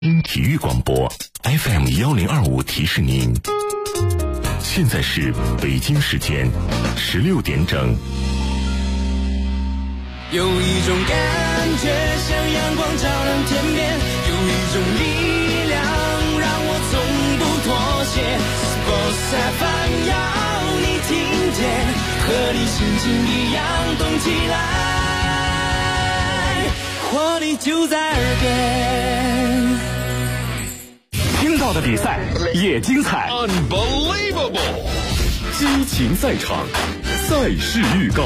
体育广播 FM1025提示您，现在是北京时间16点整。 有一种感觉像阳光照亮天边，有一种力量让我从不妥协。Sports FM 要你听见，和你心情一样动起来，活力就在耳边。 听到的比赛也精彩 ，Unbelievable！ 激情赛场，赛事预告。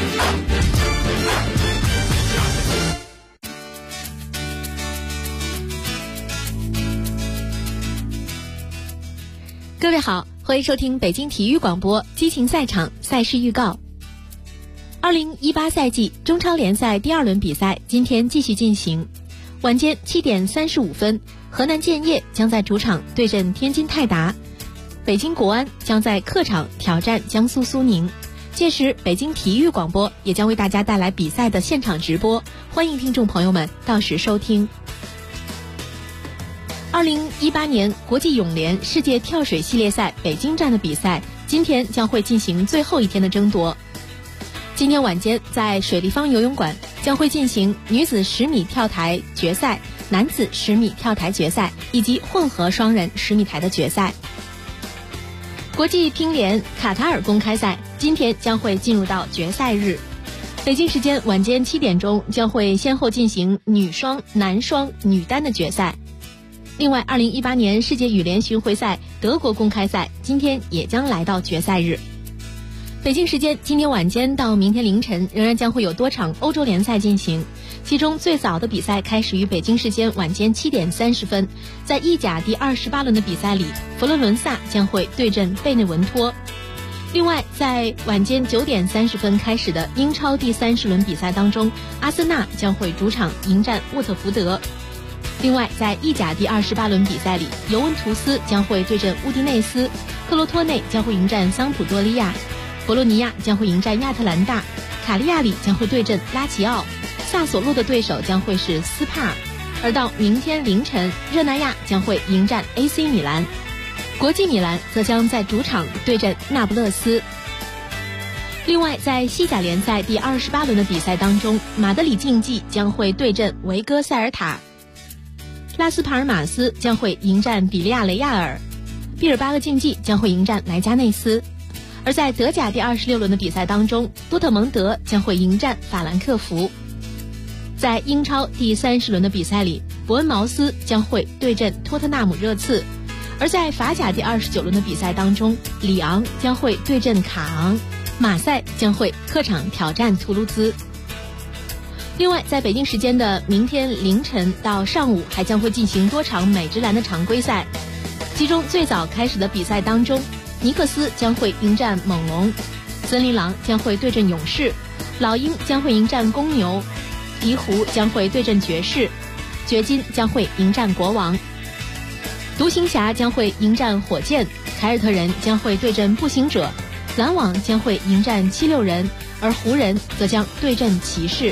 各位好，欢迎收听北京体育广播激情赛场赛事预告。2018赛季中超联赛第2轮比赛今天继续进行，晚间7点35分，河南建业将在主场对阵天津泰达，北京国安将在客场挑战江苏苏宁。届时北京体育广播也将为大家带来比赛的现场直播，欢迎听众朋友们到时收听。2018年国际泳联世界跳水系列赛北京站的比赛今天将会进行最后一天的争夺。今天晚间在水立方游泳馆将会进行女子10米跳台决赛、男子10米跳台决赛以及混合双人10米台的决赛。国际乒联卡塔尔公开赛今天将会进入到决赛日，北京时间晚间7点钟将会先后进行女双、男双、女单的决赛。另外2018年世界羽联巡回赛德国公开赛今天也将来到决赛日。北京时间今天晚间到明天凌晨仍然将会有多场欧洲联赛进行，其中最早的比赛开始于北京时间晚间7点30分，在意甲第28轮的比赛里，佛罗伦萨将会对阵贝内文托。另外在晚间9点30分开始的英超第30轮比赛当中，阿森纳将会主场迎战沃特福德。另外在意甲第28轮比赛里，尤文图斯将会对阵乌迪内斯，克罗托内将会迎战桑普多利亚，博洛尼亚将会迎战亚特兰大，卡利亚里将会对阵拉齐奥，萨索洛的对手将会是斯帕。而到明天凌晨，热那亚将会迎战 AC 米兰，国际米兰则将在主场对阵那不勒斯。另外在西甲联赛第28轮的比赛当中，马德里竞技将会对阵维戈塞尔塔，拉斯帕尔马斯将会迎战比利亚雷亚尔，毕尔巴鄂竞技将会迎战莱加内斯。而在德甲第26轮的比赛当中，多特蒙德将会迎战法兰克福。在英超第30轮的比赛里，伯恩茅斯将会对阵托特纳姆热刺。而在法甲第29轮的比赛当中，里昂将会对阵卡昂，马赛将会客场挑战图卢兹。另外在北京时间的明天凌晨到上午还将会进行多场美职篮的常规赛，其中最早开始的比赛当中，尼克斯将会迎战猛龙，森林狼将会对阵勇士，老鹰将会迎战公牛，鹈鹕将会对阵爵士，掘金将会迎战国王，独行侠将会迎战火箭，凯尔特人将会对阵步行者，篮网将会迎战76人，而湖人则将对阵骑士。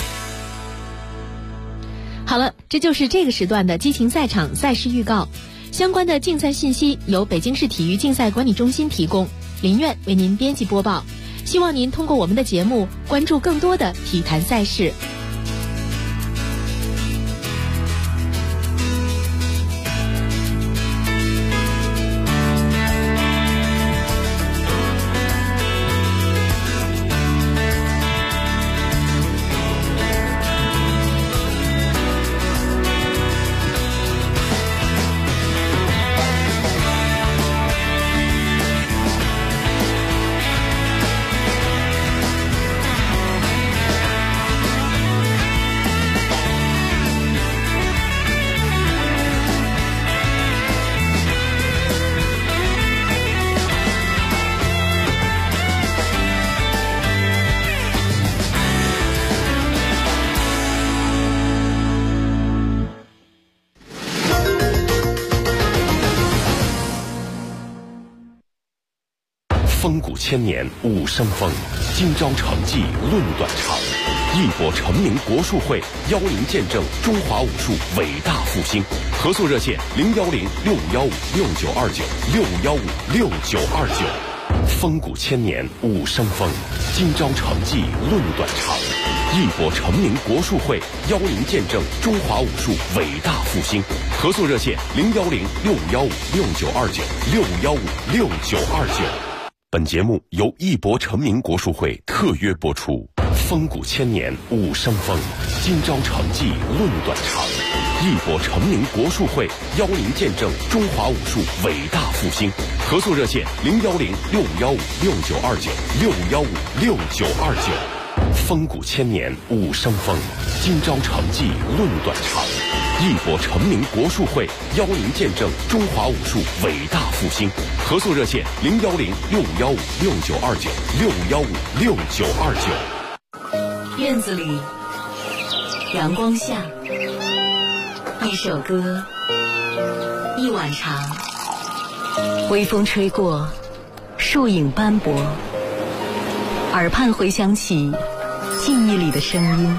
好了，这就是这个时段的激情赛场赛事预告。相关的竞赛信息由北京市体育竞赛管理中心提供，林苑为您编辑播报。希望您通过我们的节目关注更多的体坛赛事。 风骨千年武生风，今朝成绩论短长。 义博成名国术会邀您见证中华武术伟大复兴。合作热线：010-6515-6929，615-6929。风骨千年武生风，今朝成绩论短长。义博成名国术会邀您见证中华武术伟大复兴。合作热线：010-6515-6929，615-6929。本节目由义博成名国术会特约播出。风骨千年武生风，今朝成绩论短长。义博成名国术会邀您见证中华武术伟大复兴。合作热线：010-6515-6929，615-6929。风骨千年武生风，今朝成绩论短长。义博成名国术会邀您见证中华武术伟大复兴。合作热线：010-6515-6929，615-6929。 院子里，阳光下，一首歌，一碗茶，微风吹过，树影斑驳，耳畔回响起记忆里的声音。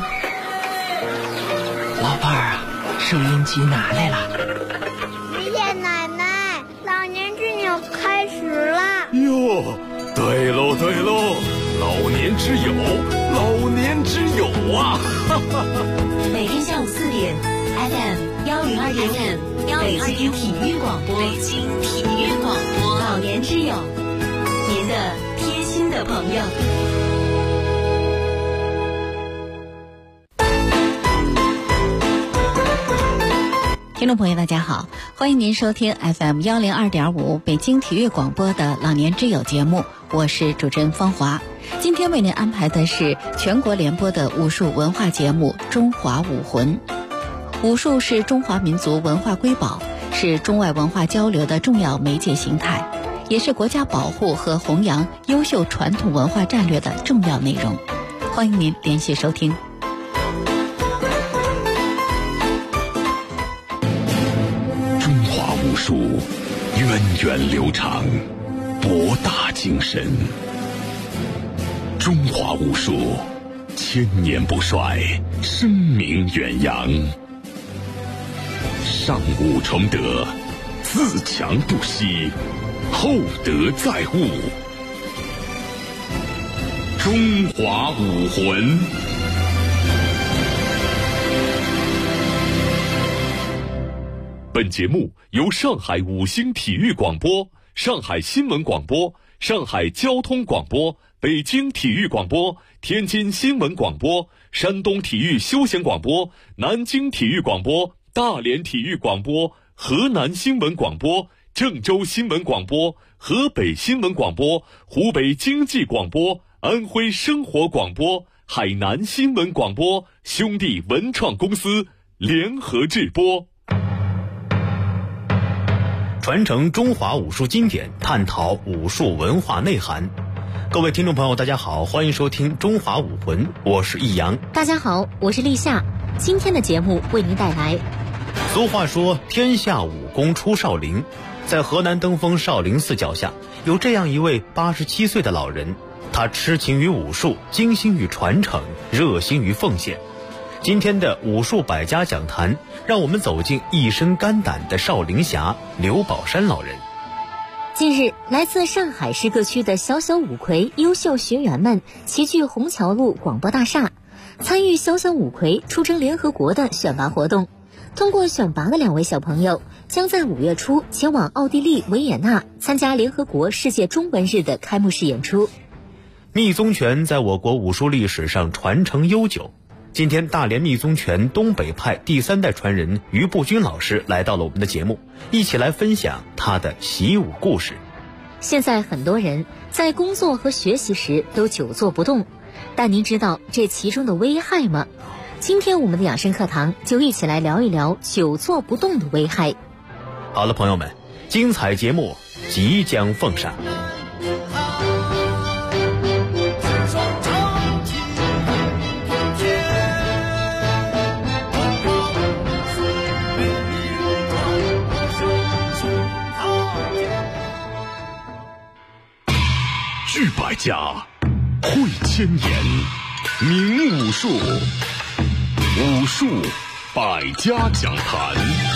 老伴儿啊，收音机拿来了。 爷爷奶奶，老年之友开始了。 哟，对喽对喽，老年之友，老年之友啊！ 每天下午4点 FM 1021，北京体育广播，老年之友，您的贴心的朋友。听众朋友大家好，欢迎您收听 FM 102.5北京体育广播的老年之友节目，我是主持人方华。今天为您安排的是全国联播的武术文化节目《中华武魂》。武术是中华民族文化瑰宝，是中外文化交流的重要媒介形态，也是国家保护和弘扬优秀传统文化战略的重要内容。欢迎您连续收听。 中华武术源远流长，博大精深。中华武术千年不衰，声名远扬。上武崇德，自强不息，厚德载物。中华武魂。本节目由上海五星体育广播、上海新闻广播、上海交通广播、北京体育广播、天津新闻广播、山东体育休闲广播、南京体育广播、大连体育广播、河南新闻广播、郑州新闻广播、河北新闻广播、湖北经济广播、安徽生活广播、海南新闻广播兄弟文创公司联合制播。 传承中华武术经典，探讨武术文化内涵。各位听众朋友大家好，欢迎收听中华武魂，我是易阳。 大家好，我是立夏。今天的节目为您带来。 俗话说天下武功出少林，在河南登封少林寺脚下有这样一位87岁的老人，他痴情于武术，精心于传承，热心于奉献。今天的武术百家讲坛，让我们走进一身肝胆的少林侠刘宝山老人。 近日，来自上海市各区的小小五魁优秀学员们齐聚虹桥路广播大厦，参与小小五魁出征联合国的选拔活动。通过选拔的2位小朋友将在5月初前往奥地利维也纳参加联合国世界中文日的开幕式演出。 密宗拳在我国武术历史上传承悠久。今天大连密宗拳东北派第3代传人于步军老师来到了我们的节目，一起来分享他的习武故事。 现在很多人在工作和学习时都久坐不动，但您知道这其中的危害吗？今天我们的养生课堂就一起来聊一聊久坐不动的危害。 好了，朋友们，精彩节目即将奉上。 聚百家，汇千言， 名武术，武术百家讲坛。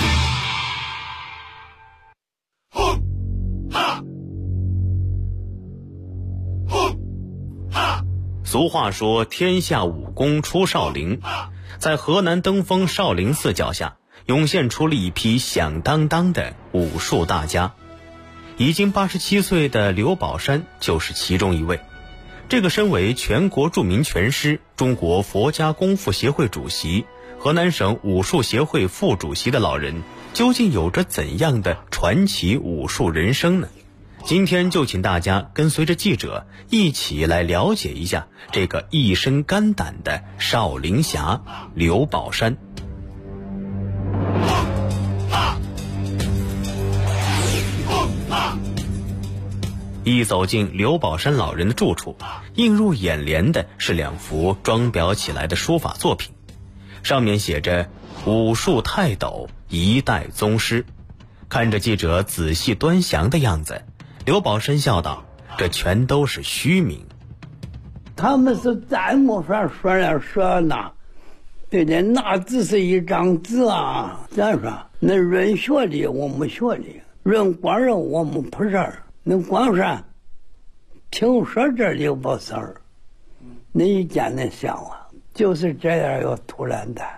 俗话说天下武功出少林，在河南登封少林寺脚下涌现出了一批响当当的武术大家。已经87岁的刘宝山就是其中一位。这个身为全国著名拳师、中国佛家功夫协会主席、河南省武术协会副主席的老人，究竟有着怎样的传奇武术人生呢？今天就请大家跟随着记者一起来了解一下这个一身肝胆的少林侠刘宝山。一走进刘宝山老人的住处，映入眼帘的是两幅装裱起来的书法作品，上面写着武术泰斗，一代宗师。看着记者仔细端详的样子，刘宝山笑道，这全都是虚名。 他们是再没法说了说那，对的，那只是一张纸啊。咱说那论学历我没学历，论官儿我没破事儿，那光说听说这刘宝三那一见那像啊，就是这样要突然的。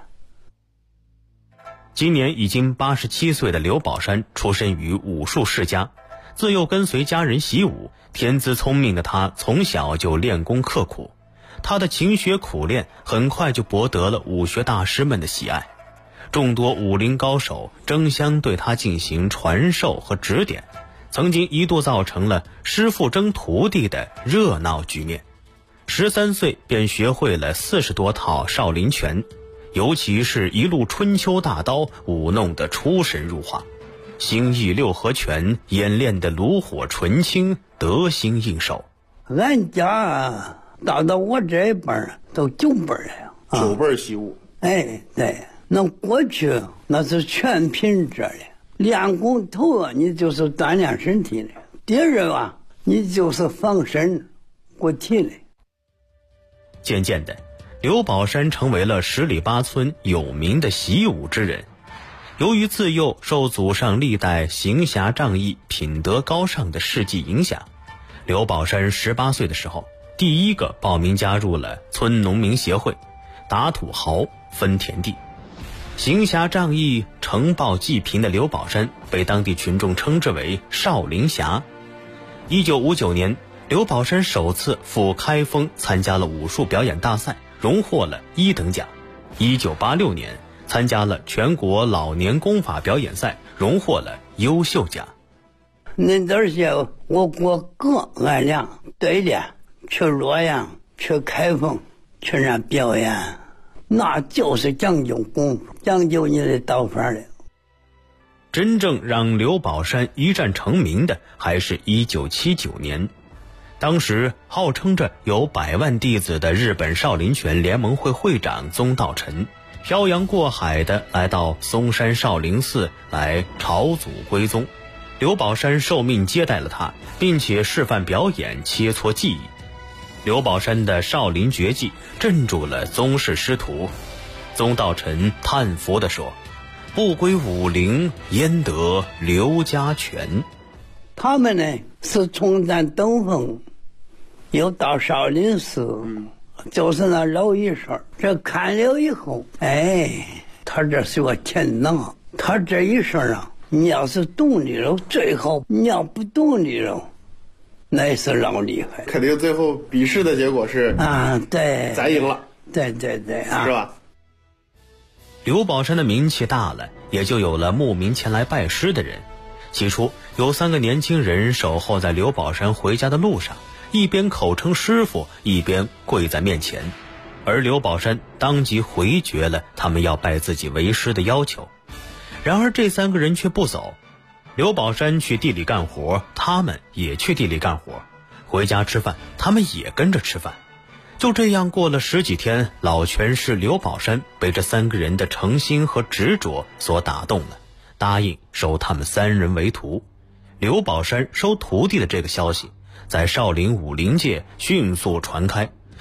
今年已经87岁的刘宝山出身于武术世家，自幼跟随家人习武，天资聪明的他从小就练功刻苦，他的勤学苦练很快就博得了武学大师们的喜爱，众多武林高手争相对他进行传授和指点，曾经一度造成了师傅争徒弟的热闹局面。13岁便学会了40多套少林拳，尤其是一路春秋大刀舞弄得出神入化，形意六合拳演练的炉火纯青，得心应手。 俺家到我这一辈都9辈了 ，9辈习武。 哎，对，那过去那是全凭这的，练功头啊，你就是锻炼身体的；第二啊，你就是防身护体的。 渐渐的，刘宝山成为了十里八村有名的习武之人。由于自幼受祖上历代行侠仗义、品德高尚的事迹影响，刘宝山18岁的时候，第一个报名加入了村农民协会，打土豪分田地。行侠仗义、承报济贫的刘宝山被当地群众称之为少林侠。1959年，刘宝山首次赴开封参加了武术表演大赛，荣获了1等奖。1986年参加了全国老年功法表演赛，荣获了优秀奖。 那段时间我哥俺俩对的去洛阳、去开封去那表演，那就是讲究功夫，讲究你的刀法的。 真正让刘宝山一战成名的还是1979年。当时号称着有100万弟子的日本少林拳联盟会会长宗道臣，漂洋过海的来到嵩山少林寺来朝祖归宗。刘宝山受命接待了他，并且示范表演切磋技艺。刘宝山的少林绝技镇住了宗室师徒。宗道臣叹服地说，不归武林，焉得刘家拳。 他们呢是从咱登封又到少林寺，就是那老医生，这看了以后，哎，他这是个天能，他这一生啊，你要是懂的了最好，你要不懂的了那是老厉害。 肯定最后比试的结果是啊，对， 咱赢了。 对对对啊， 是吧？ 刘宝山的名气大了，也就有了慕名前来拜师的人。起初有3个年轻人守候在刘宝山回家的路上，一边口称师傅，一边跪在面前，而刘宝山当即回绝了他们要拜自己为师的要求。然而这3个人却不走，刘宝山去地里干活，他们也去地里干活，回家吃饭，他们也跟着吃饭。就这样过了10几天，老拳师刘宝山被这3个人的诚心和执着所打动了，答应收他们3人为徒。刘宝山收徒弟的这个消息在少林武林界迅速传开，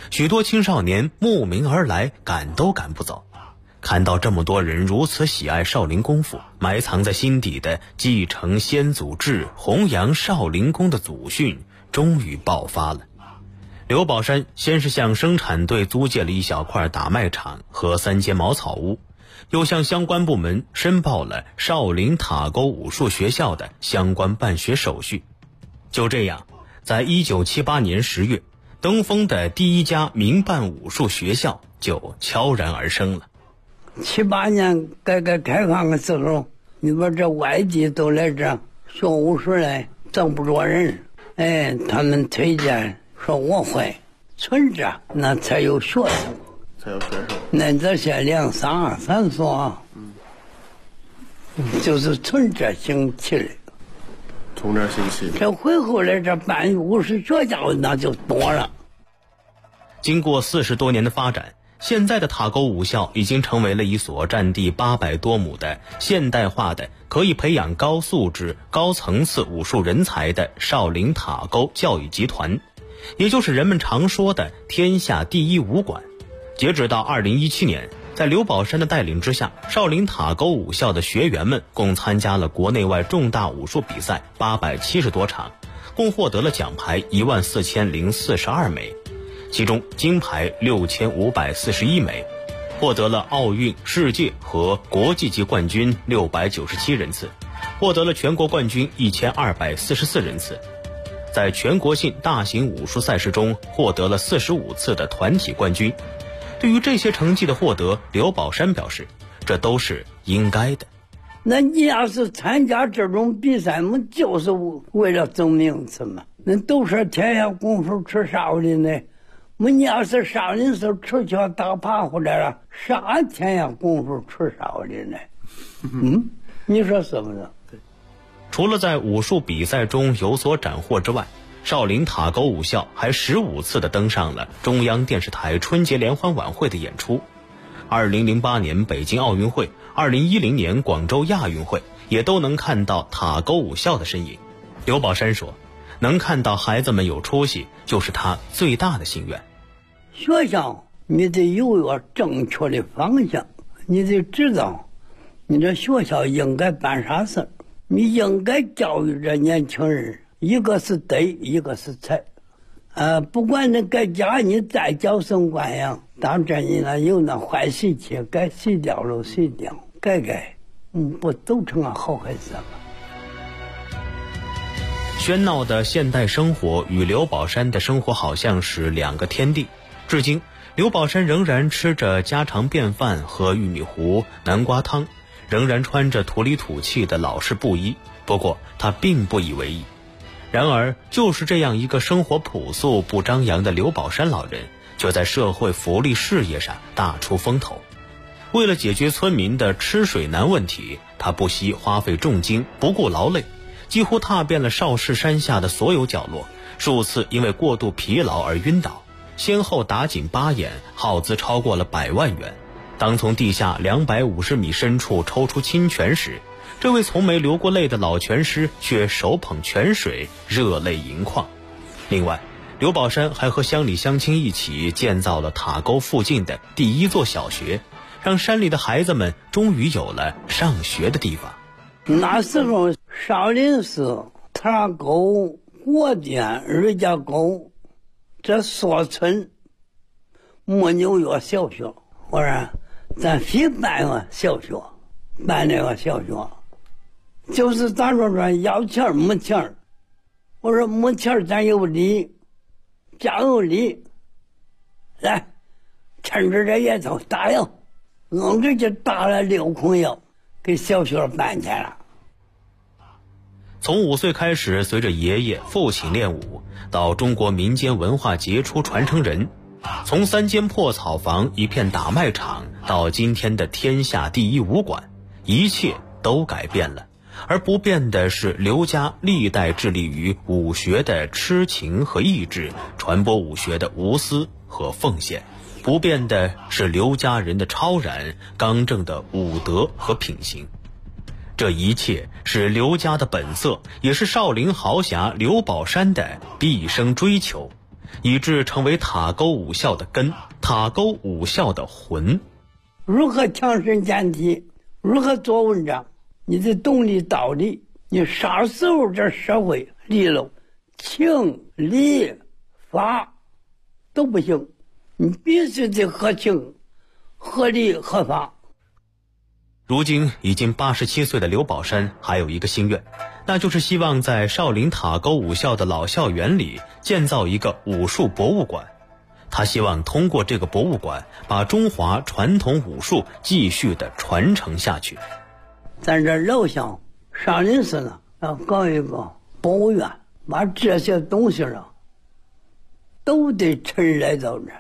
许多青少年慕名而来，赶都赶不走。看到这么多人如此喜爱少林功夫，埋藏在心底的继承先祖志、弘扬少林功的祖训终于爆发了。刘宝山先是向生产队租借了一小块打麦场和3间茅草屋，又向相关部门申报了少林塔沟武术学校的相关办学手续。就这样，在1978年10月，登封的第一家民办武术学校就悄然而生了。 78年改革开放的时候，你说这外地都来这学武术来，挣不着人，他们推荐说我会存着，那才有学生，那这些2、3所，就是从这兴起来。 从这兴起， 这回后来这办武术学校那就多了。 经过40多年的发展，现在的塔沟武校已经成为了一所占地800多亩的现代化的可以培养高素质、高层次武术人才的少林塔沟教育集团，也就是人们常说的天下第一武馆。截止到2017年，在刘宝山的带领之下，少林塔沟武校的学员们共参加了国内外重大武术比赛870多场，共获得了奖牌14042枚，其中金牌6541枚，获得了奥运、世界和国际级冠军697人次，获得了全国冠军1244人次，在全国性大型武术赛事中获得了45次的团体冠军。对于这些成绩的获得，刘宝山表示，这都是应该的。 那你要是参加这种比赛嘛，就是为了争名次嘛。那都是天下功夫吃少林的，你要是少林寺吃去打爬回来了，啥天下功夫吃少林的？你说是不是？ 除了在武术比赛中有所斩获之外，少林塔沟武校还15次地登上了中央电视台春节联欢晚会的演出。2008年北京奥运会、2010年广州亚运会也都能看到塔沟武校的身影。刘宝山说，能看到孩子们有出息，就是他最大的心愿。 学校你得有个正确的方向，你得知道你这学校应该办啥事，你应该教育这年轻人，一个是德，一个是才。不管那在家你再娇生惯养，当真你那有那坏习气，该洗掉了洗掉，改，不都成了好孩子了？ 喧闹的现代生活与刘宝山的生活好像是2个天地。至今，刘宝山仍然吃着家常便饭，喝玉米糊、南瓜汤，仍然穿着土里土气的老式布衣。不过他并不以为意。然而，就是这样一个生活朴素不张扬的刘宝山老人，就在社会福利事业上大出风头。为了解决村民的吃水难问题，他不惜花费重金，不顾劳累，几乎踏遍了邵氏山下的所有角落，数次因为过度疲劳而晕倒，先后打井8眼，耗资超过了100万元。当从地下250米深处抽出清泉时，这位从没流过泪的老拳师却手捧泉水，热泪盈眶。另外，刘宝山还和乡里乡亲一起建造了塔沟附近的第1座小学，让山里的孩子们终于有了上学的地方。 那时候少林寺、塔沟、国店、瑞家沟这所村没有个小学，我说咱非办个小学，办那个小学，就是咱说要钱没钱，我说没钱咱有理，家有理，来，趁着这也都打药，我给就打了6孔药，给小学办去了。 从5岁开始，随着爷爷、父亲练武，到中国民间文化杰出传承人，从3间破草房、一片打麦场，到今天的天下第一武馆，一切都改变了。而不变的是刘家历代致力于武学的痴情和意志，传播武学的无私和奉献。不变的是刘家人的超然、刚正的武德和品行。这一切是刘家的本色，也是少林豪侠刘宝山的毕生追求。 以致成为塔沟武校的根，塔沟武校的魂。 如何强身健体，如何做文章，你的动力道理，你啥时候这社会里头情理法都不行，你必须得合情合理合法。 如今已经87岁的刘宝山还有一个心愿，那就是希望在少林塔沟武校的老校园里建造一个武术博物馆。他希望通过这个博物馆把中华传统武术继续的传承下去。 咱这老乡少林寺呢要搞一个博物院，把这些东西呢都得陈列到这。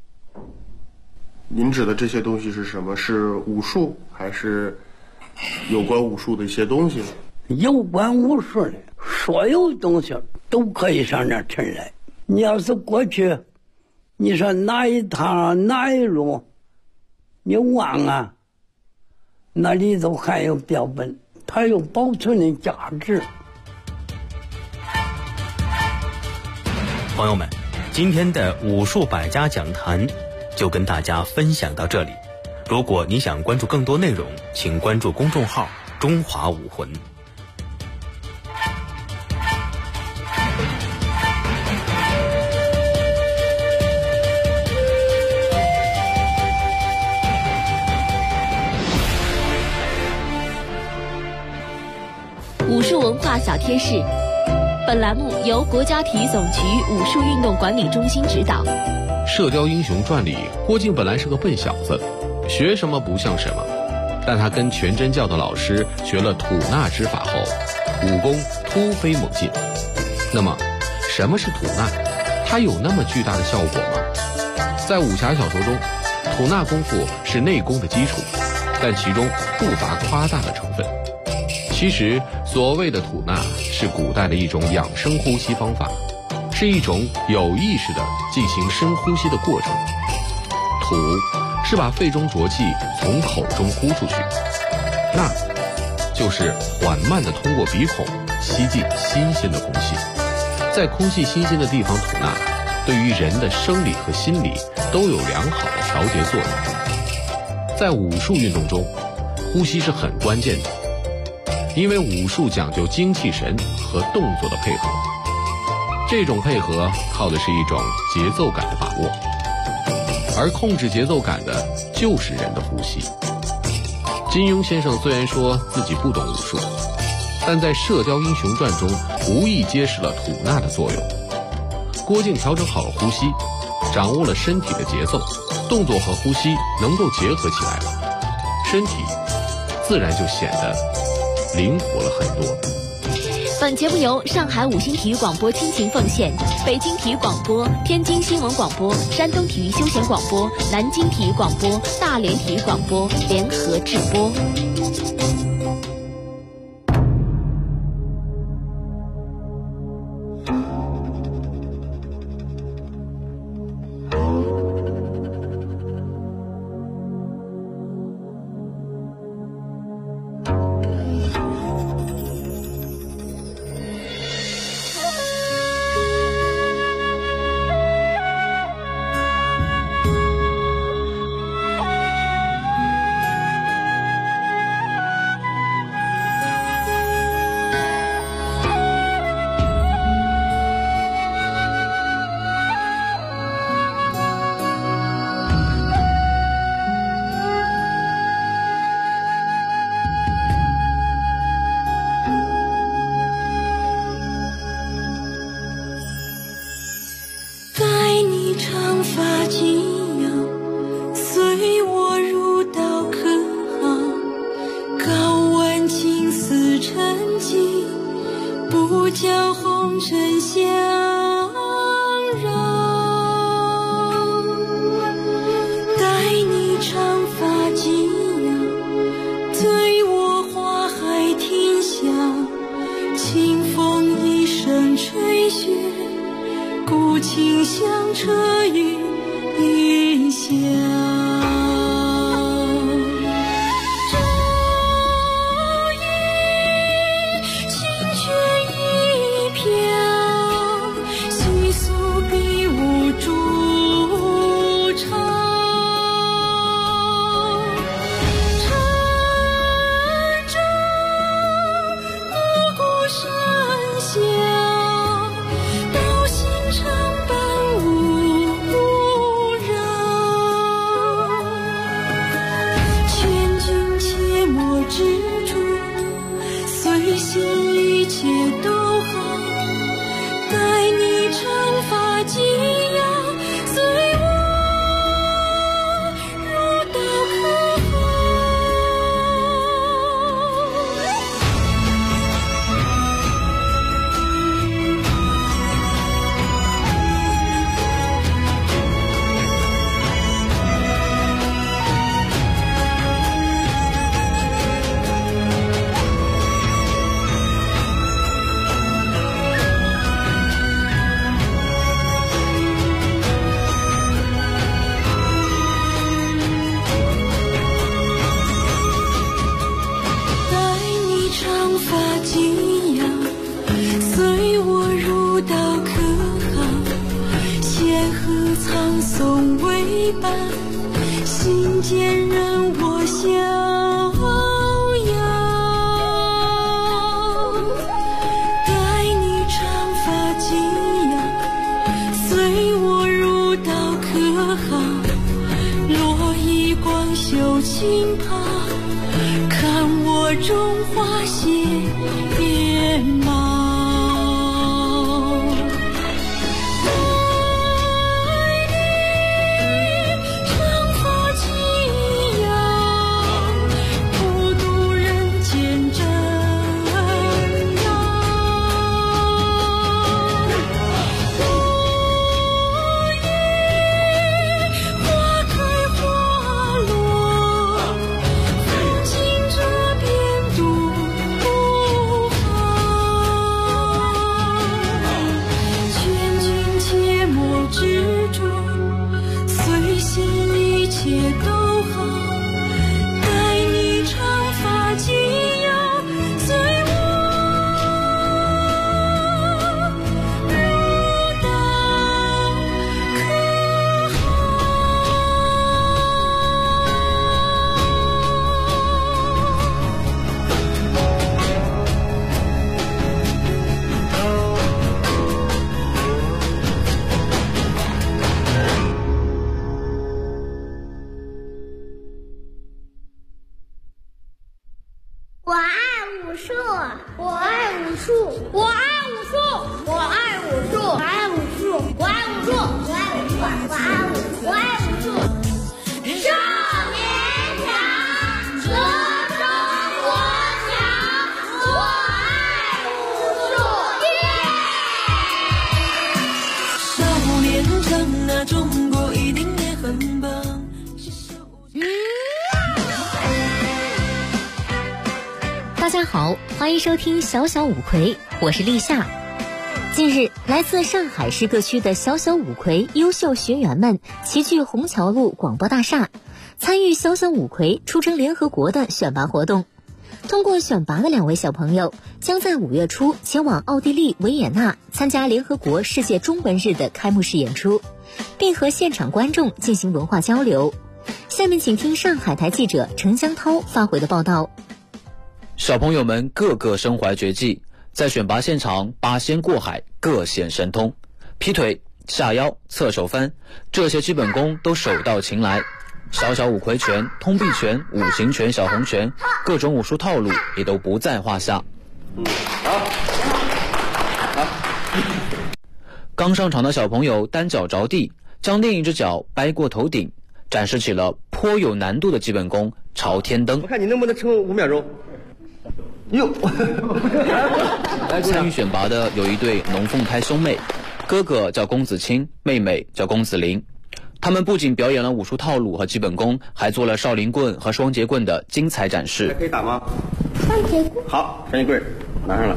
您指的这些东西是什么？是武术还是有关武术的一些东西呢？ 有关武术的所有东西都可以上这陈列。你要是过去你说哪一趟哪一路你忘啊，那里头还有标本，它有保存的价值。 朋友们，今天的武术百家讲坛就跟大家分享到这里。如果你想关注更多内容，请关注公众号中华武魂。 武术文化小贴士，本栏目由国家体育总局武术运动管理中心指导。 《射雕英雄传》里，郭靖本来是个笨小子，学什么不像什么，但他跟全真教的老师学了吐纳之法后，武功突飞猛进。那么，什么是吐纳？它有那么巨大的效果吗？在武侠小说中，吐纳功夫是内功的基础，但其中不乏夸大的成分。其实，所谓的吐纳是古代的一种养生呼吸方法，是一种有意识的进行深呼吸的过程。吐是把肺中浊气从口中呼出去，纳就是缓慢地通过鼻孔吸进新鲜的空气。在空气新鲜的地方吐纳，对于人的生理和心理都有良好的调节作用。在武术运动中，呼吸是很关键的，因为武术讲究精气神和动作的配合，这种配合靠的是一种节奏感的把握，而控制节奏感的就是人的呼吸。金庸先生虽然说自己不懂武术，但在《射雕英雄传》中无意揭示了吐纳的作用。郭靖调整好了呼吸，掌握了身体的节奏，动作和呼吸能够结合起来了，身体自然就显得灵活了很多。 本节目由上海五星体育广播倾情奉献，北京体育广播、天津新闻广播、山东体育休闲广播、南京体育广播、大连体育广播联合制播。 须诉比我随心一切都好，待你长发及腰，随我入道可好？心间任我逍遥，待你长发及腰，随我入道可好？落衣光袖轻抛，看我中华谢别貌。 大家好，欢迎收听小小五魁，我是立夏。近日，来自上海市各区的小小五魁优秀学员们齐聚虹桥路广播大厦，参与小小五魁出征联合国的选拔活动。通过选拔的2位小朋友将在5月初前往奥地利维也纳参加联合国世界中文日的开幕式演出，并和现场观众进行文化交流。下面请听上海台记者陈江涛发回的报道。 小朋友们个个身怀绝技，在选拔现场八仙过海，各显神通，劈腿、下腰、侧手翻，这些基本功都手到擒来。小小五魁拳、通臂拳、五行拳、小红拳，各种武术套路也都不在话下。刚上场的小朋友单脚着地，将另一只脚掰过头顶，展示起了颇有难度的基本功朝天蹬。 我看你能不能撑5秒钟。哟！ 参与选拔的有一对龙凤胎兄妹，哥哥叫公子清，妹妹叫公子玲。他们不仅表演了武术套路和基本功，还做了少林棍和双截棍的精彩展示。 还可以打吗？ 双截棍。 好，双截棍拿上了。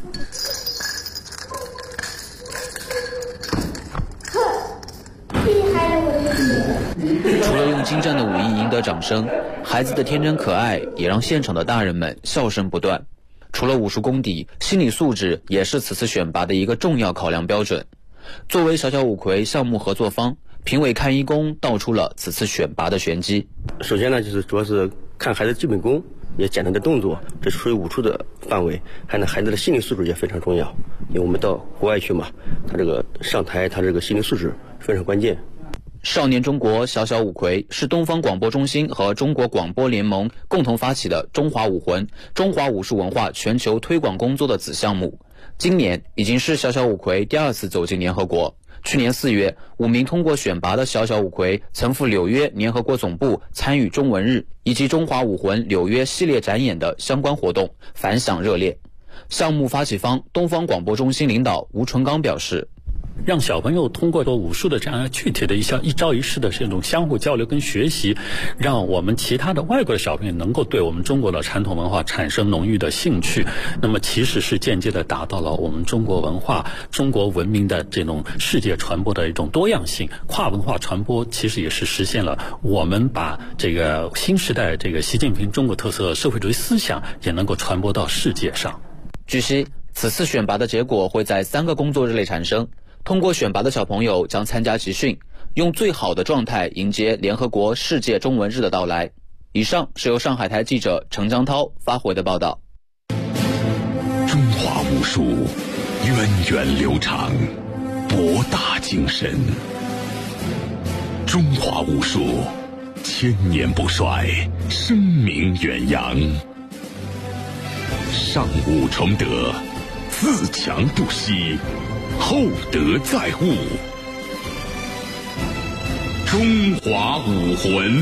除了用精湛的武艺赢得掌声，孩子的天真可爱也让现场的大人们笑声不断。除了武术功底，心理素质也是此次选拔的一个重要考量标准。作为小小五魁项目合作方，评委看一公道出了此次选拔的玄机。 首先呢，就是主要是看孩子基本功，也简单的动作，这属于武术的范围。还有呢，孩子的心理素质也非常重要，因为我们到国外去嘛，他这个上台，他这个心理素质非常关键。 少年中国小小五魁是东方广播中心和中国广播联盟共同发起的中华武魂、中华武术文化全球推广工作的子项目。今年已经是小小五魁第2次走进联合国。去年4月，5名通过选拔的小小五魁曾赴纽约联合国总部参与中文日以及中华武魂纽约系列展演的相关活动，反响热烈。项目发起方东方广播中心领导吴纯刚表示， 让小朋友通过武术的这样具体的一招一式的这种相互交流跟学习，让我们其他的外国的小朋友能够对我们中国的传统文化产生浓郁的兴趣，那么其实是间接的达到了我们中国文化、中国文明的这种世界传播的一种多样性。跨文化传播其实也是实现了我们把这个新时代这个习近平中国特色社会主义思想也能够传播到世界上。 据悉，此次选拔的结果会在3个工作日内产生。通过选拔的小朋友将参加集训，用最好的状态迎接联合国世界中文日的到来。以上是由上海台记者程江涛发回的报道。 中华武术源远流长，博大精深。中华武术千年不衰，声名远扬。上武崇德，自强不息，厚德载物。中华武魂。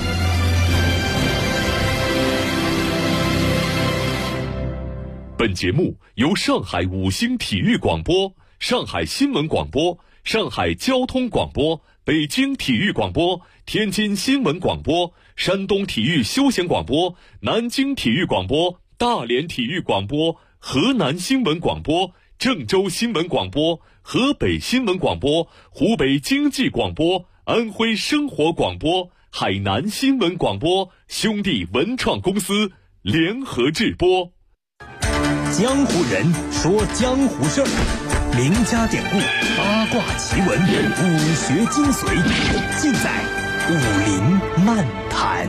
本节目由上海五星体育广播、上海新闻广播、上海交通广播、北京体育广播、天津新闻广播、山东体育休闲广播、南京体育广播、大连体育广播、河南新闻广播、郑州新闻广播、河北新闻广播、湖北经济广播、安徽生活广播、海南新闻广播兄弟文创公司联合制播。 江湖人说江湖事儿，名家典故、八卦奇闻、武学精髓，尽在武林漫谈。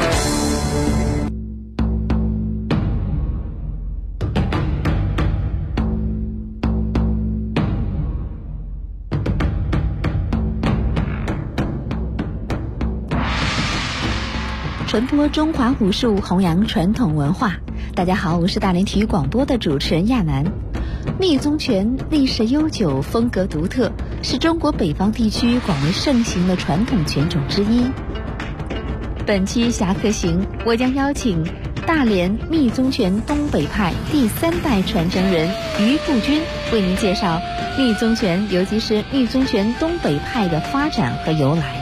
传播中华武术，弘扬传统文化。大家好，我是大连体育广播的主持人亚楠。密宗拳历史悠久，风格独特，是中国北方地区广为盛行的传统拳种之一。本期侠客行，我将邀请大连密宗拳东北派第3代传承人于步军，为您介绍密宗拳，尤其是密宗拳东北派的发展和由来。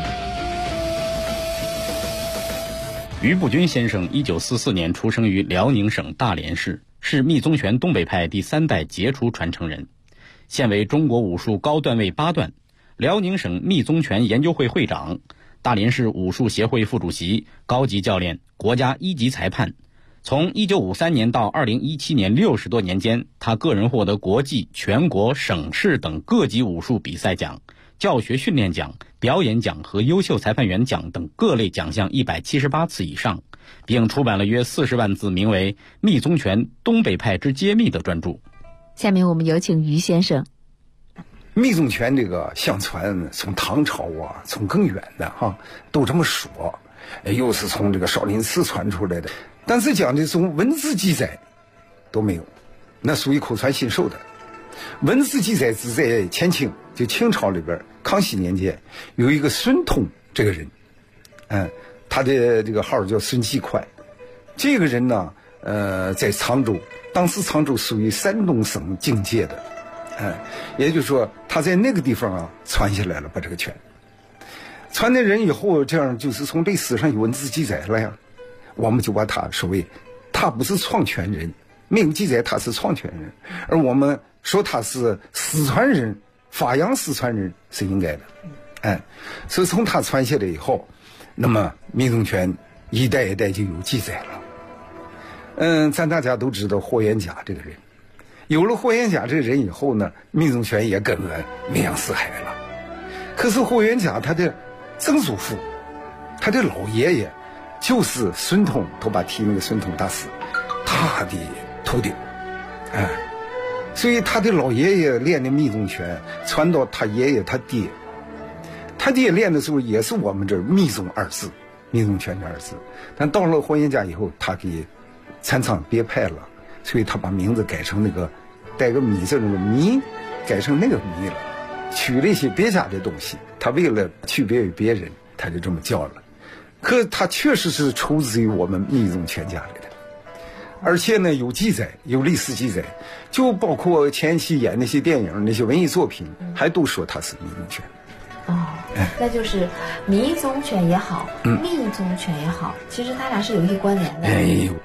于步军先生1944年出生于辽宁省大连市，是密宗拳东北派第3代杰出传承人，现为中国武术高段位8段、辽宁省密宗拳研究会会长、大连市武术协会副主席、高级教练、国家1级裁判。从1953年到2017年60多年间，他个人获得国际、全国、省市等各级武术比赛奖、教学训练奖、表演奖和优秀裁判员奖等各类奖项178次以上，并出版了约40万字名为《密宗拳东北派之揭秘》的专著。 下面我们有请于先生。 密宗拳这个相传从唐朝啊，从更远的都这么说，又是从这个少林寺传出来的，但是讲的从文字记载都没有，那属于口传心授的。文字记载只在前清，就清朝里边康熙年间有一个孙通这个人，他的这个号叫孙继快。这个人呢，在沧州，当时沧州属于山东省境界的，也就是说他在那个地方传下来了，把这个拳传的人以后，这样就是从历史上有文字记载了呀，我们就把他说为他不是创拳人，没有记载他是创拳人，而我们说他是私传人，发扬私传人是应该的。所以从他传下来以后，那么密宗拳一代一代就有记载了。咱大家都知道霍元甲这个人，有了霍元甲这个人以后呢，密宗拳也跟着名扬四海了。可是霍元甲他的曾祖父，他的老爷爷就是孙通，头把剃那个孙通大师，他的徒弟，所以他的老爷爷练的密宗拳传到他爷爷他爹， 他爹练的时候也是我们这密宗二字，密宗拳这二字，但到了霍元甲以后，他给参唱别派了，所以他把名字改成那个带个米字那个米，改成那个米了，取了一些别家的东西，他为了区别于别人，他就这么叫了。可他确实是出自于我们密宗拳家里的，而且呢有记载，有历史记载，就包括前期演那些电影、那些文艺作品，还都说他是密宗拳。 那就是密宗拳也好，密宗拳也好，其实他俩是有一些关联的。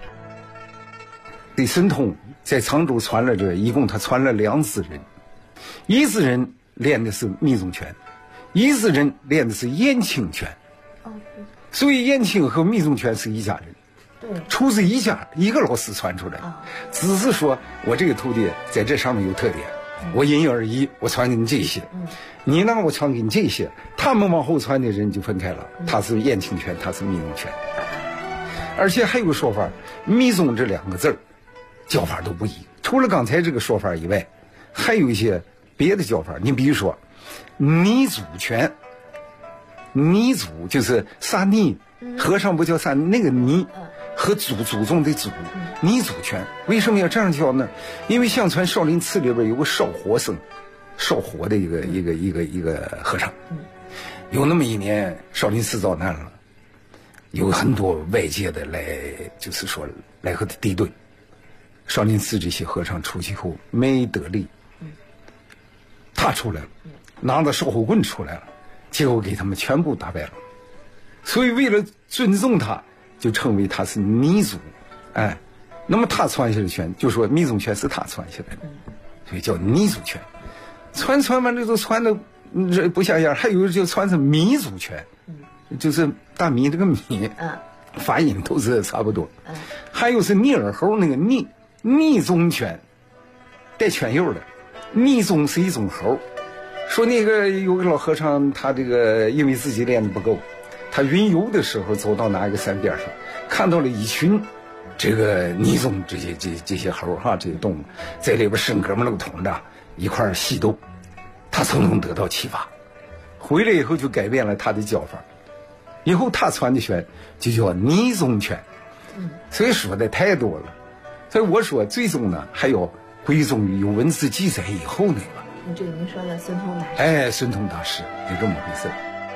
李神通在常州传了一共他传了2子人，一子人练的是密宗拳，一子人练的是延庆拳。所以延庆和密宗拳是一家人，对，出自一家一个老师传出来，只是说我这个徒弟在这上面有特点，我因人而异，我传给你这些，你呢我传给你这些，他们往后传的人就分开了，他是延庆拳，他是密宗拳。而且还有个说法，密宗这2个字叫法都不一，除了刚才这个说法以外，还有一些别的叫法。你比如说泥祖拳，泥祖就是沙泥，和尚不叫沙泥，那个泥和祖宗的祖，泥祖拳。为什么要这样叫呢？因为相传少林寺里边有个烧火僧，烧火的一个和尚。有那么一年少林寺遭难了，有很多外界的来，就是说来和他敌对。少林寺这些和尚出去后没得力，他出来了，拿着烧火棍出来了，结果给他们全部打败了。所以为了尊重他，就称为他是泥祖。那么他传下的拳，就说密宗拳是他传下来的，所以叫泥祖拳。传完了就传的不像样，还有就传成弥祖拳，就是大米这个米，发音都是差不多。还有是逆耳猴那个逆宗拳，带犬幼的。逆宗是一种猴，说那个有个老和尚，他这个因为自己练的不够，他云游的时候走到哪一个山边上，看到了一群这个逆宗这些猴哈，这些动物在里边生哥们那个桶的一块戏斗，他从中得到启发，回来以后就改变了他的教法，以后他传的拳就叫逆宗拳。所以说的太多了，所以我说最终呢还要归宗于有文字记载以后那个。 这个您说的孙通大师。 孙通大师有这么回事。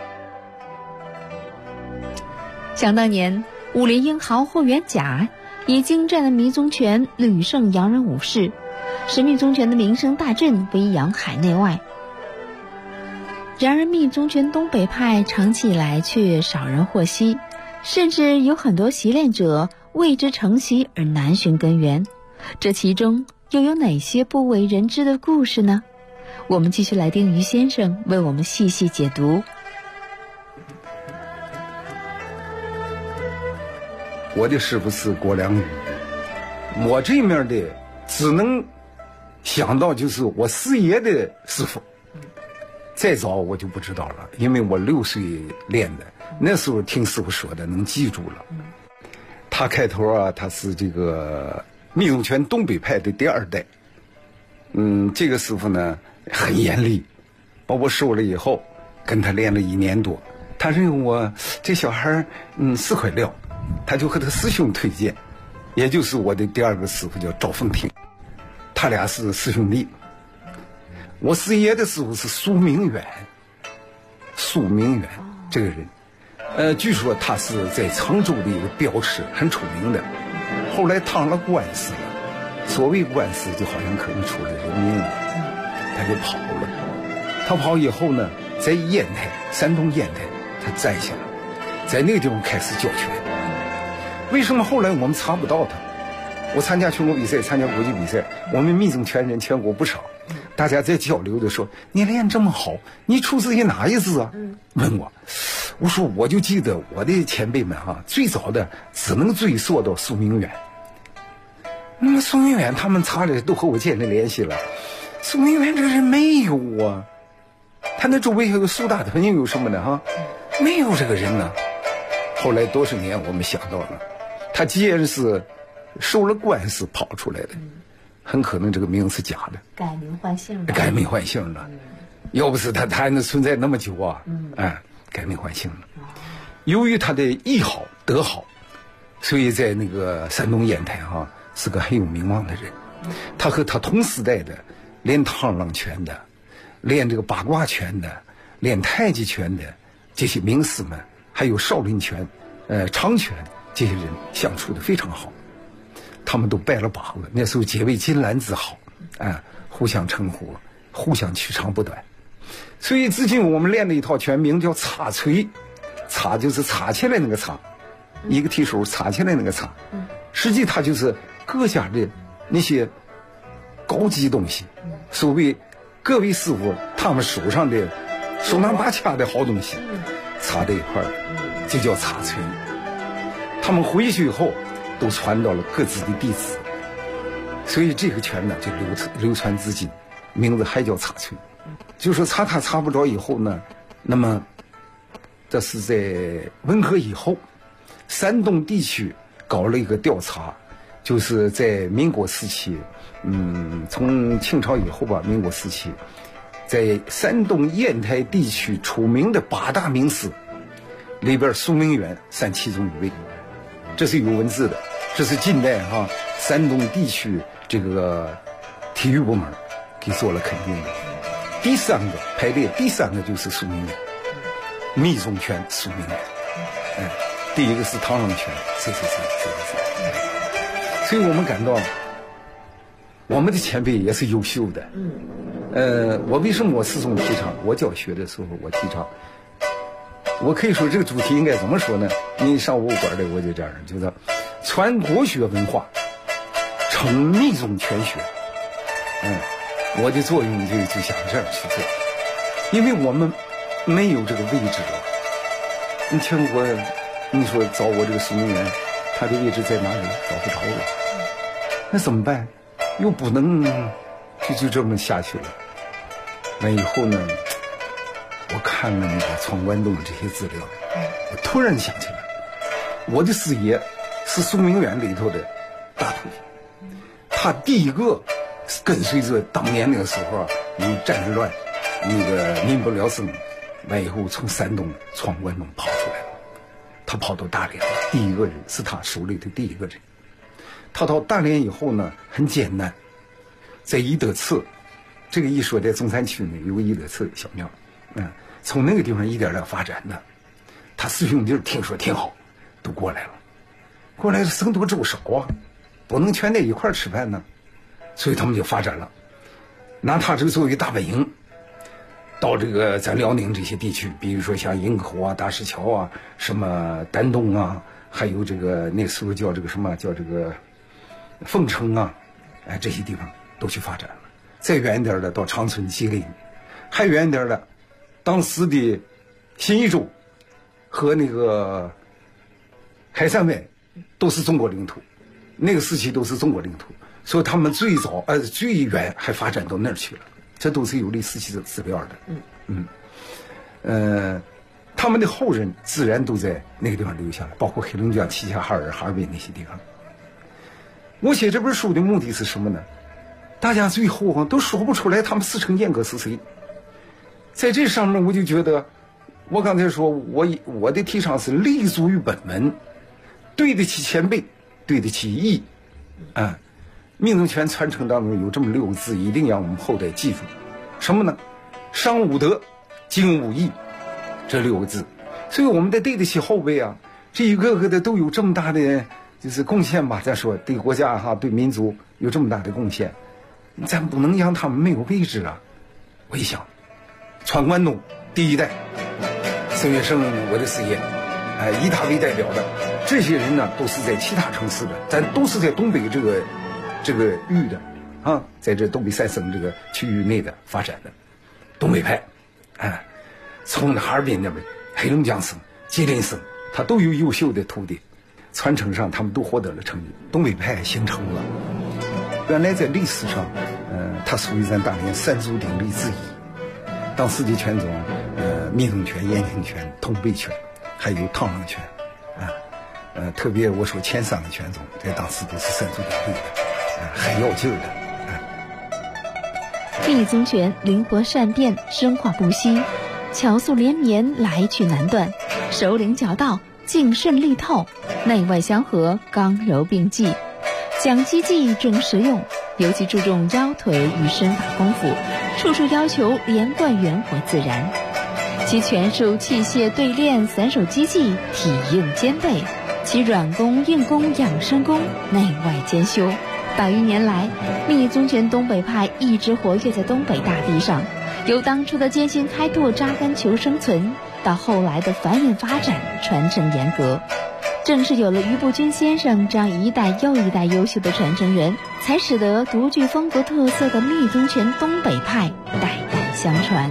想当年，武林英豪霍元甲以精湛的密宗拳屡胜洋人武士，使密宗拳的名声大振，威扬海内外。然而密宗拳东北派长期以来却少人获悉，甚至有很多习练者为之承袭而难寻根源。这其中又有哪些不为人知的故事呢？我们继续来听于先生为我们细细解读。 我的师父是郭良宇，我这面的只能想到就是我师爷的师父，再早我就不知道了，因为我6岁练的，那时候听师父说的能记住了。他开头啊，他是这个密宗拳东北派的第2代。这个师傅呢很严厉，把我收了以后，跟他练了1年多。他认为我这小孩是块料，他就和他师兄推荐，也就是我的第2个师傅叫赵凤亭，他俩是师兄弟。我师爷的师傅是苏明远这个人，据说他是在常州的一个镖师，很出名的，后来趟了官司了。所谓官司就好像可能出了人命了，他就跑了。他跑以后呢，在烟台，山东烟台，他站下了，在那个地方开始教拳。为什么后来我们查不到他？我参加全国比赛，参加国际比赛，我们密宗拳人全国不少，大家在交流的说：“你练这么好，你出自于哪一支啊？”问我说我就记得我的前辈们最早的只能追溯到苏明远。那么苏明远他们查的都和我建立联系了，苏明远这人没有啊，他那周围有个苏大屯，又有什么呢没有这个人呢。后来多少年我们想到了，他既然是受了官司跑出来的，很可能这个名是假的， 改名换姓了。 要不是他还能存在那么久啊，改名换姓了。由于他的艺好德好，所以在那个山东烟台是个很有名望的人。他和他同时代的练螳螂拳的、练这个八卦拳的、练太极拳的这些名师们，还有少林拳、长拳这些人相处的非常好，他们都拜了把了。那时候结为金兰之好，互相称呼，互相取长补短。所以至今我们练的一套拳名叫擦锤，擦就是擦起来那个擦，一个提手擦起来那个擦，实际它就是各家的那些高级东西，所谓各位师傅他们手上的手拿把掐的好东西擦在一块儿，就叫擦锤。他们回去以后都传到了各自的弟子，所以这个拳呢就流传至今，名字还叫擦锤。就说擦它擦不着以后呢，那么这是在文革以后，山东地区搞了一个调查，就是在民国时期，从清朝以后吧，民国时期，在山东烟台地区出名的8大名师里边，苏明远占其中1位，这是有文字的，这是近代山东地区这个体育部门给做了肯定的。第3个排列，第3个就是苏明远，密宗拳苏明远，第1个是螳螂拳，谁。所以我们感到我们的前辈也是优秀的。我为什么我始终提倡，我教学的时候我提倡，我可以说这个主题应该怎么说呢？你上武馆的我就这样，就是传国学文化，承密宗拳学。我的作用就想这样去做，因为我们没有这个位置了。你全国，你说找我这个苏明远，他的位置在哪里？找不着了。那怎么办？又不能就这么下去了。完以后呢，我看了那个闯关东这些资料，我突然想起来，我的师爷是苏明远里头的大徒弟，他第1个跟随着当年那个时候有战事乱，那个民不聊生，完以后从山东闯关东跑出来了，他跑到大连，第1个人是他手里的第1个人。他到大连以后呢，很艰难，在伊德次，这个一说在中山区呢有个伊德次小庙，从那个地方一点点发展的。他师兄弟听说挺好，都过来了，过来僧多粥少啊，不能全在一块吃饭呢，所以他们就发展了，拿他这个作为大本营，到这个咱辽宁这些地区，比如说像营口啊、大石桥啊、什么丹东啊，还有这个那时候叫这个什么叫这个凤城啊，这些地方都去发展了。再远一点的到长春、吉林，还远一点的，当时的新义州和那个海参崴都是中国领土，那个时期都是中国领土，所以他们最早最远还发展到那儿去了，这都是有历史资料的。他们的后人自然都在那个地方留下来，包括黑龙江、齐齐哈尔、哈尔滨那些地方。我写这本书的目的是什么呢？大家最后都说不出来他们师承严格是谁。在这上面我就觉得，我刚才说我的提倡是立足于本门，对得起前辈，对得起义。密宗拳传承当中有这么6个字，一定让我们后代记住，什么呢？商武德，经武义，这6个字。所以我们得对得起后辈啊，这一个个的都有这么大的就是贡献吧，再说对国家对民族有这么大的贡献，咱不能让他们没有位置啊。我一想，闯关东第1代孙月生，我的师爷，以他为代表的这些人呢，都是在其他城市的，咱都是在东北这个域的在这东北3省这个区域内的发展的东北派，从哈尔滨那边、黑龙江省、吉林省，他都有优秀的徒弟，传承上他们都获得了成绩，东北派形成了。原来在历史上，它属于咱大连3足鼎立之一。当时的拳种，密宗拳、延庆拳、通背拳，还有螳螂拳，特别我说前3个拳种在当时都是3足鼎立的，很要劲儿的。 密宗拳灵活善变，身化不息，巧速连绵，来去难断，手领脚到，劲顺力透，内外相合，刚柔并济，讲机技重实用，尤其注重腰腿与身法功夫，处处要求连贯圆活自然。其拳术器械对练，散手机技体硬兼备，其软功硬功养生功内外兼修。100余年来，密宗拳东北派一直活跃在东北大地上，由当初的艰辛开拓扎根求生存，到后来的繁衍发展传承严格。正是有了于步军先生这样一代又一代优秀的传承人，才使得独具风格特色的密宗拳东北派代代相传。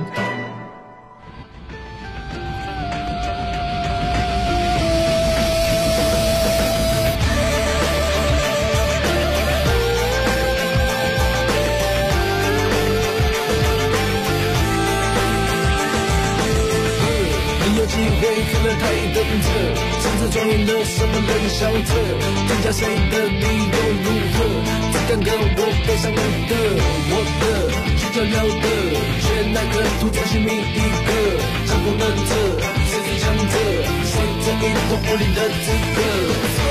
机会看了台灯侧，身子装赢了什么冷笑着，天下谁的理由如何？只敢跟我背上我的去交流的，却那个独自性命一个，强不能测，谁最强者，谁证明我活力的资格。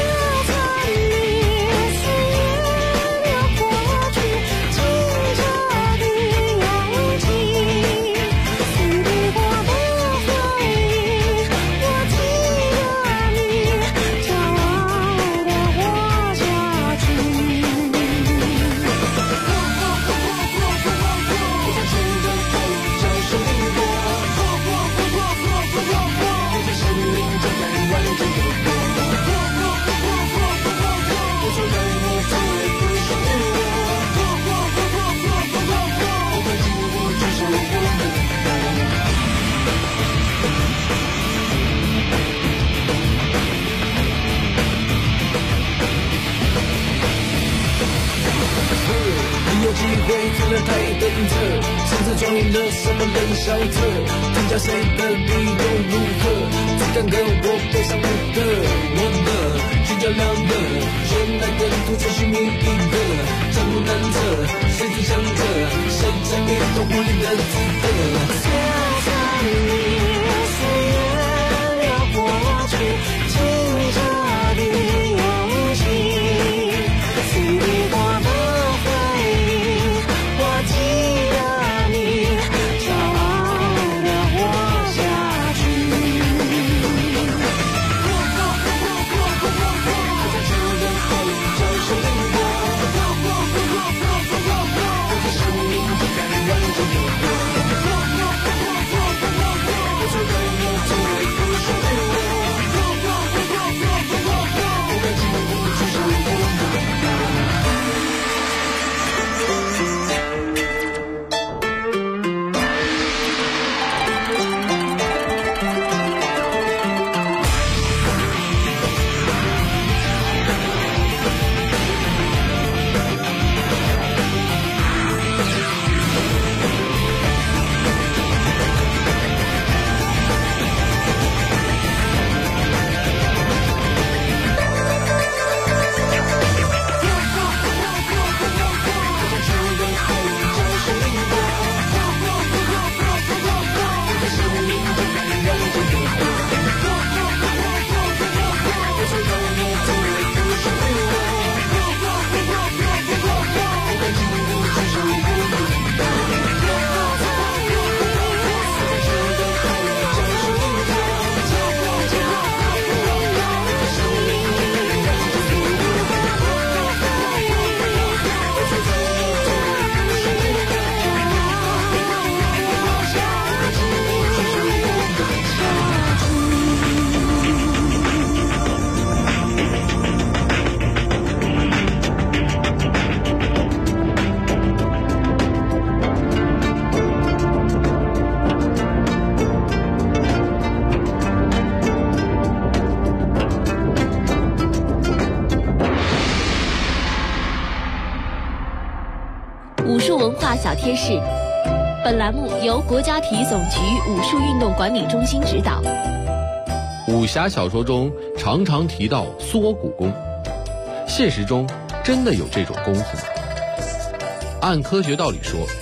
机会看了台灯侧，身子装赢了什么冷笑着，天下谁的理由如何？只敢跟我背上我的去较量的，却那个独自性命一个，战不难测，谁最强者，谁证明我活力的资格。写在你岁月了过去，记着的勇气，经历过的小贴士，本栏目由国家体育总局武术运动管理中心指导。 武侠小说中常常提到缩骨功，现实中真的有这种功夫吗？按科学道理说，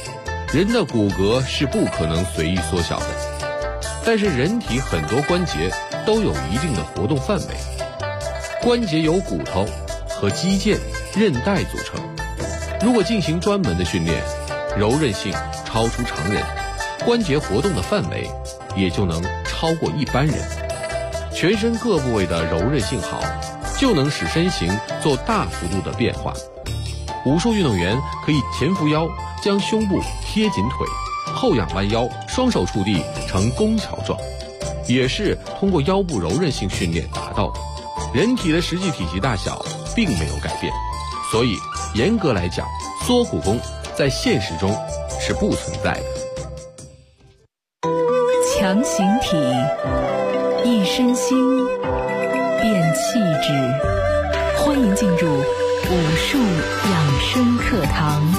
人的骨骼是不可能随意缩小的，但是人体很多关节都有一定的活动范围。关节由骨头和肌腱、韧带组成，如果进行专门的训练，柔韧性超出常人，关节活动的范围也就能超过一般人。全身各部位的柔韧性好，就能使身形做大幅度的变化。武术运动员可以前伏腰，将胸部贴紧腿，后仰弯腰，双手触地呈弓桥状，也是通过腰部柔韧性训练达到的。人体的实际体积大小并没有改变，所以严格来讲，缩骨功在现实中是不存在的。 强形体，一身心，变气质。欢迎进入武术养生课堂。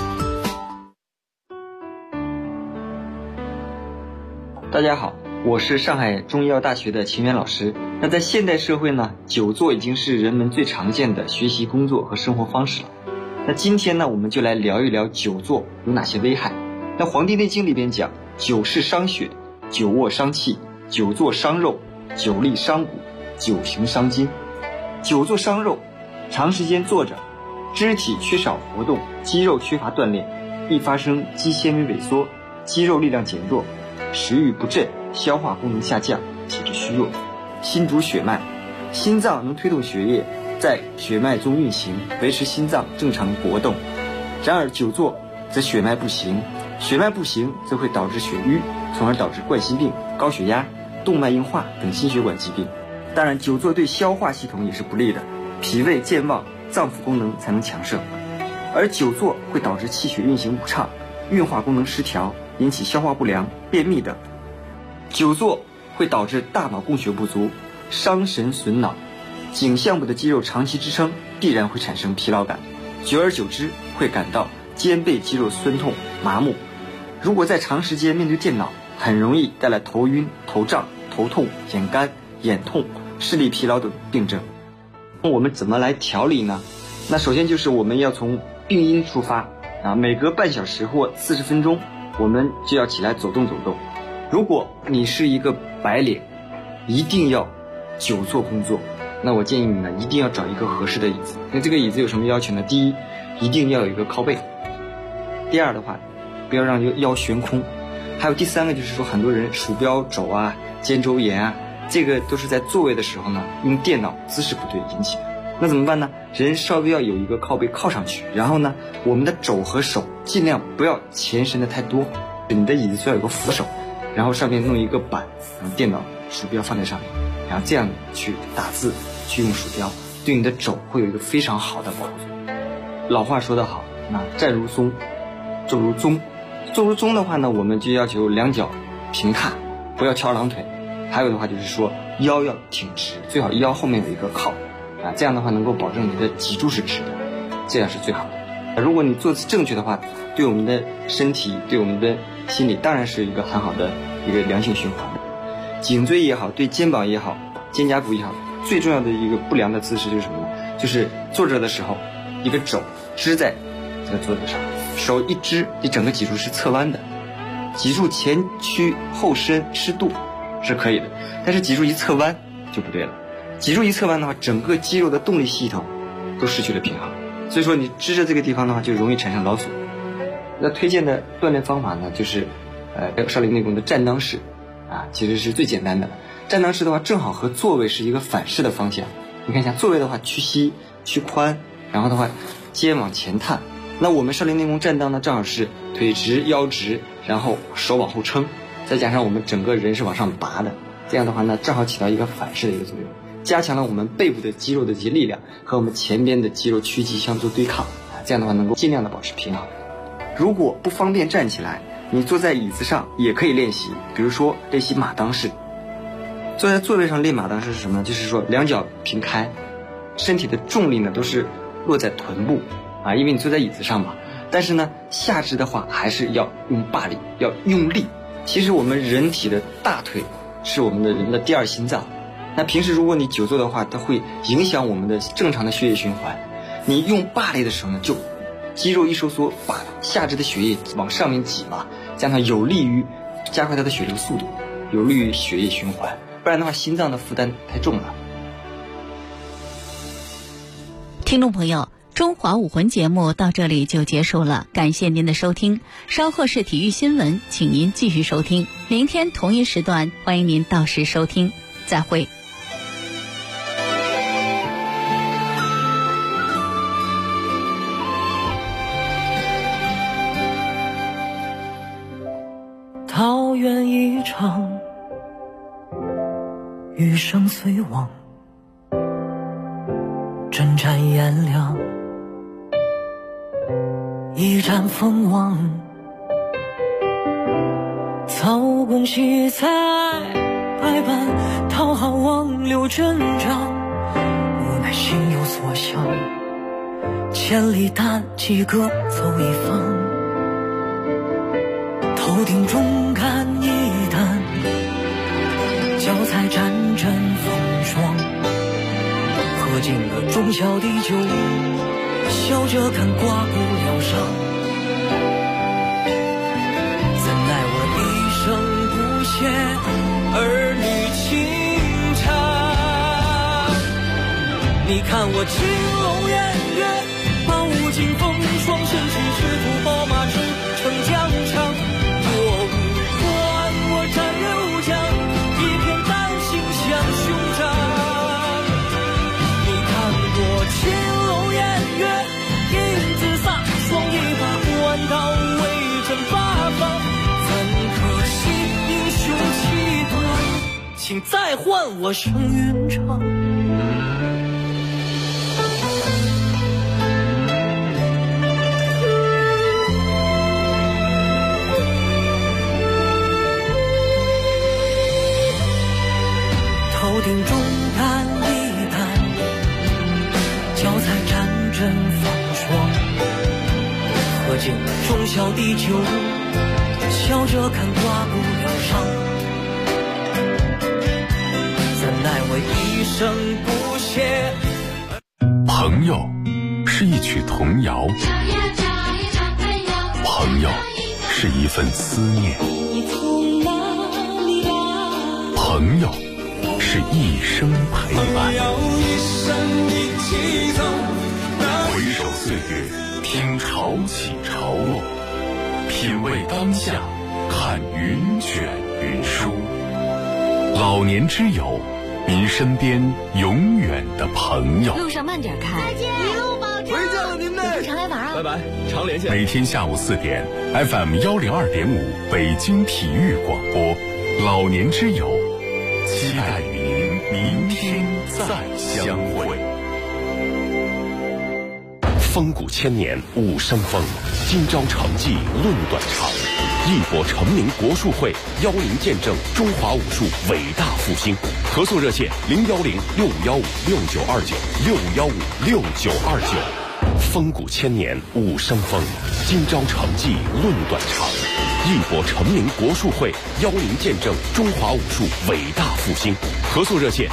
大家好，我是上海中医药大学的秦源老师。那在现代社会呢，久坐已经是人们最常见的学习、工作和生活方式了。那今天呢，我们就来聊一聊久坐有哪些危害。那《黄帝内经》里边讲，久视伤血，久卧伤气，久坐伤肉，久立伤骨，久行伤筋。久坐伤肉，长时间坐着，肢体缺少活动，肌肉缺乏锻炼，易发生肌纤维萎缩，肌肉力量减弱，食欲不振，消化功能下降，体质虚弱。心主血脉，心脏能推动血液在血脉中运行，维持心脏正常搏动。然而久坐则血脉不行，血脉不行则会导致血瘀，从而导致冠心病、高血压、动脉硬化等心血管疾病。当然，久坐对消化系统也是不利的，脾胃健忘，脏腑功能才能强盛。而久坐会导致气血运行不畅，运化功能失调，引起消化不良、便秘等。久坐会导致大脑供血不足，伤神损脑，颈项部的肌肉长期支撑，必然会产生疲劳感，久而久之会感到肩背肌肉酸痛、麻木。如果在长时间面对电脑，很容易带来头晕、头胀、头痛、眼干、眼痛、视力疲劳等病症。我们怎么来调理呢？那首先就是我们要从病因出发啊，每隔半小时或40分钟，我们就要起来走动走动。如果你是一个白领，一定要久坐工作，那我建议你呢，一定要找一个合适的椅子。那这个椅子有什么要求呢？第一，一定要有一个靠背；第二的话，不要让腰悬空；还有第三个就是说，很多人鼠标肘啊、肩周炎啊，这个都是在座位的时候呢，用电脑姿势不对引起的。那怎么办呢？人稍微要有一个靠背靠上去，然后呢，我们的肘和手尽量不要前伸的太多，你的椅子需要有个扶手，然后上面弄一个板，然后电脑鼠标放在上面，然后这样去打字，去用鼠标，对你的肘会有一个非常好的保护作用。老话说得好，那站如松，坐如钟。坐如钟的话呢，我们就要求两脚平踏，不要翘二郎腿。还有的话就是说，腰要挺直，最好腰后面有一个靠啊，这样的话能够保证你的脊柱是直的，这样是最好的。如果你坐姿正确的话，对我们的身体，对我们的心理，当然是一个很好的一个良性循环。颈椎也好，对肩膀也好，肩胛骨也好，最重要的一个不良的姿势就是什么呢？就是坐着的时候，一个肘支在这个桌子上，手一支，你整个脊柱是侧弯的，脊柱前屈后伸适度是可以的，但是脊柱一侧弯就不对了。脊柱一侧弯的话，整个肌肉的动力系统都失去了平衡，所以说你支着这个地方的话，就容易产生劳损。那推荐的锻炼方法呢，就是少林内功的站当式啊，其实是最简单的。站当式的话，正好和座位是一个反式的方向。你看一下座位的话，屈膝屈髋，然后的话肩往前探。那我们少林内功站当呢，正好是腿直腰直，然后手往后撑，再加上我们整个人是往上拔的，这样的话呢，正好起到一个反式的一个作用，加强了我们背部的肌肉的这些力量和我们前边的肌肉屈肌相做对抗啊，这样的话能够尽量的保持平衡。如果不方便站起来，你坐在椅子上也可以练习，比如说练习马当式。坐在座位上练马当式是什么呢？就是说两脚平开，身体的重力呢都是落在臀部啊，因为你坐在椅子上嘛。但是呢，下肢的话还是要用霸力，要用力。其实我们人体的大腿是我们的人的第二心脏。那平时如果你久坐的话，它会影响我们的正常的血液循环。你用霸力的时候呢，就肌肉一收缩，把下肢的血液往上面挤嘛，这样它有利于加快它的血流速度，有利于血液循环。不然的话，心脏的负担太重了。 听众朋友，中华武魂节目到这里就结束了，感谢您的收听。稍后是体育新闻，请您继续收听。明天同一时段，欢迎您到时收听。再会。 桃源一场，余生虽往，征战炎凉，一战封王。曹公喜在百般讨好王柳阵仗，无奈心有所向，千里单骑各走一方。头顶中干一担，脚踩战阵风霜，喝尽了忠孝的酒，笑着看刮骨疗伤。怎奈我一生不屑儿女情长，你看我青龙偃月，饱经风霜，身骑赤兔宝马驰骋疆场。请再唤我声云长。头顶中干一担，脚踩战阵风霜，喝尽了忠孝的酒，笑着看刮骨疗伤。奈我一生不懈。 朋友是一曲童谣，朋友是一份思念，朋友是一生陪伴。回首岁月，听潮起潮落，品味当下，看云卷云舒。老年之友，您身边永远的朋友。 路上慢点开， 再见，一路保重。 回见了您嘞， 常来玩啊！ 拜拜，常联系。 每天下午4点 ，FM 102.5北京体育广播，老年之友，期待与您明天再相会。风骨千年武生风，今朝成绩论短长。一博成名国术会邀您见证中华武术伟大复兴。合作热线：010-6515-6929，615-6929。风骨千年武生风，今朝成绩论短长。一博成名国术会邀您见证中华武术伟大复兴。合作热线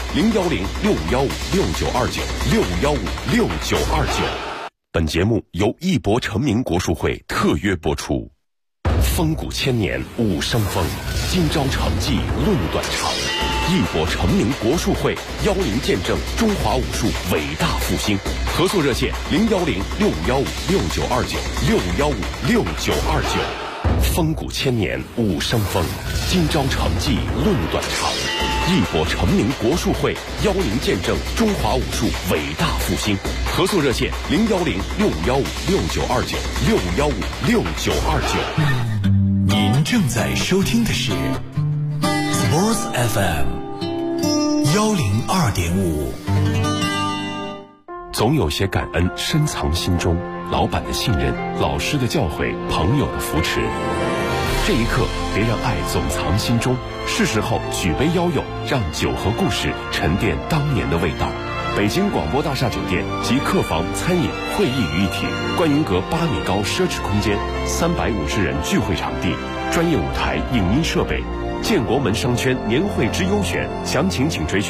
：010-6515-6929，615-6929。本节目由一博成名国术会特约播出。风骨千年武生风，今朝成绩论短长。一博成名国术会邀您见证中华武术伟大复兴。合作热线：010-6515-6929，615-6929。风骨千年武生风，今朝成绩论短长。一博成名国术会邀您见证中华武术伟大复兴。合作热线：010-6515-6929，615-6929。 您正在收听的是 Sports FM 102.5。 总有些感恩深藏心中，老板的信任，老师的教诲，朋友的扶持。这一刻，别让爱总藏心中，是时候举杯邀友，让酒和故事沉淀当年的味道。北京广播大厦酒店集客房、餐饮、会议于一体，观云阁8米高奢侈空间，350人聚会场地，专业舞台、影音设备，建国门商圈年会之优选，详情请追询